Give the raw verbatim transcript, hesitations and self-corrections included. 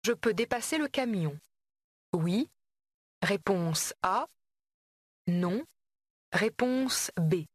Je peux dépasser le camion. Oui. Réponse A. Non. Réponse B.